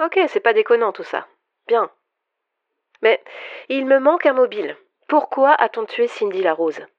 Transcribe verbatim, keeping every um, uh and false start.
Ok, c'est pas déconnant tout ça. Bien. Mais il me manque un mobile. Pourquoi a-t-on tué Cindy la Rose?